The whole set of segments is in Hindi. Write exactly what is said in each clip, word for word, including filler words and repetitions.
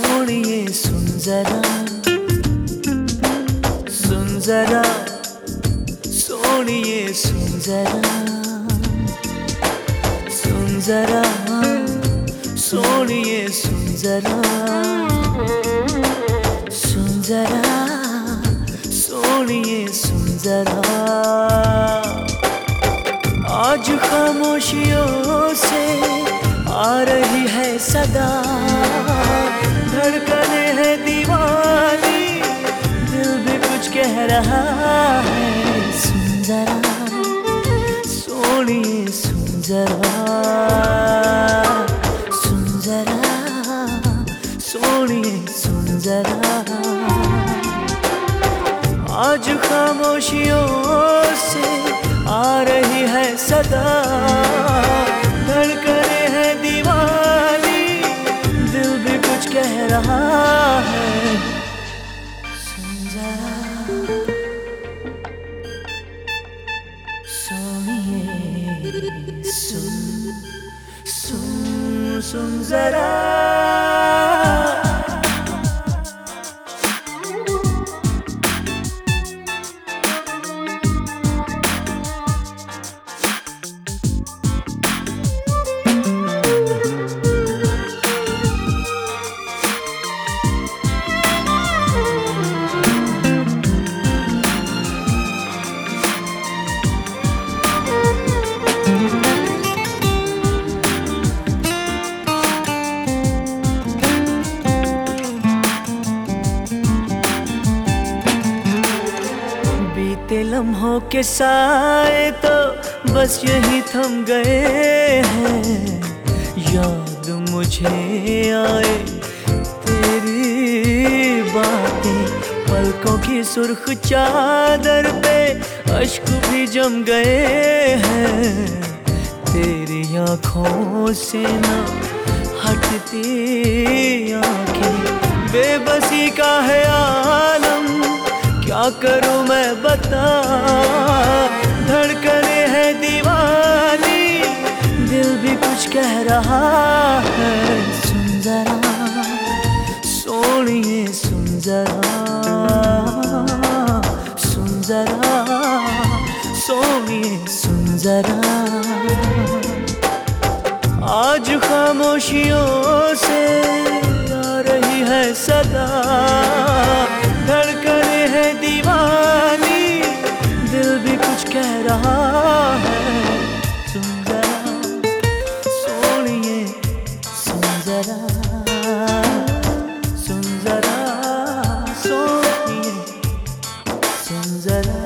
सोनिए सुन जरा, सुन जरा, सोनिए सुन जरा, सुन जरा, सोनिए सुन जरा, सुन जरा, सोनिए सुन जरा। आज खामोशियों से आ रही है सदा, धड़कने है दीवानी, दिल भी कुछ कह रहा है। सुन जरा, सोनिए सुन जरा, सुन जरा, सोनिए सुन जरा। आज खामोशियों से आ रही है सदा, धड़कने है दीवानी, दिल भी कुछ कह रहा है। सुन जरा, सोनिए सुन, सुन सुन जरा। बीते लम्हों के साए तो बस यही थम गए हैं, याद मुझे आए तेरी बातें, पलकों की सुर्ख चादर पे अश्क भी जम गए हैं। तेरी आँखों से ना हटती आँखें, बेबसी का है आलम, क्या करूं मैं बता। धड़कने है दीवानी, दिल भी कुछ कह रहा है। सुन जरा, सोनिए सुन जरा, सुन जरा, सोनिए सुन जरा। आज खामोशियों से आ रही है सदा, धड़कने है दीवानी, दिल भी कुछ कह रहा है। सुन जरा, सोनिए सुन जरा, सुन जरा, सोनिए सुन जरा।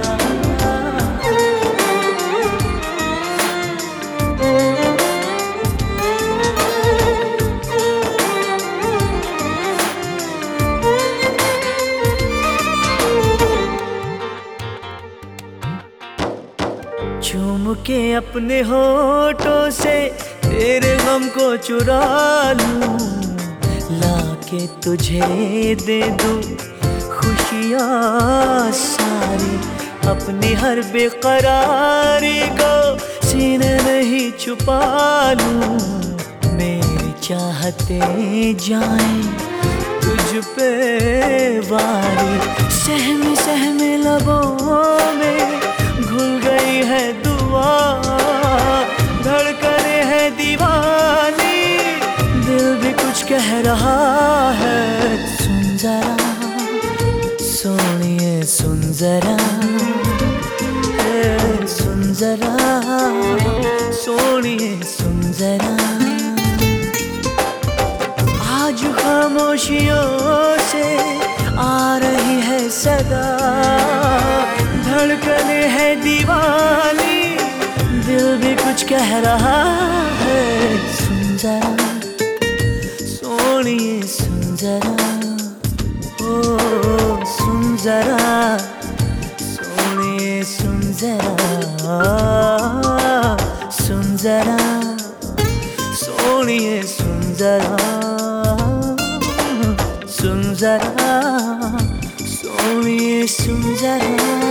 चूम के अपने होठों से तेरे गम को चुरा लूं, लाके तुझे दे दूं खुशियाँ सारी, अपनी हर बेकरारी को सीने में ही छुपा लूं। मेरी चाहते जाएं तुझ पे वारी, सहमे सहमे लबों में घुल गई है दुआ। धड़कने है दीवानी, दिल भी कुछ कह रहा है। सुन जरा, सोनिए सुन जरा, सुन जरा, सोनिए सुन जरा। आज खामोशियों से आ रही है सदा, धड़कने है दीवानी, दिल भी कुछ कह रहा है। सुन जरा, सोनिए सुन जरा, ओ सुन जरा, सोनिए सुन जरा, सुन जरा, सोनिए सुन जरा, सुन जरा, सोनिए सुन जरा।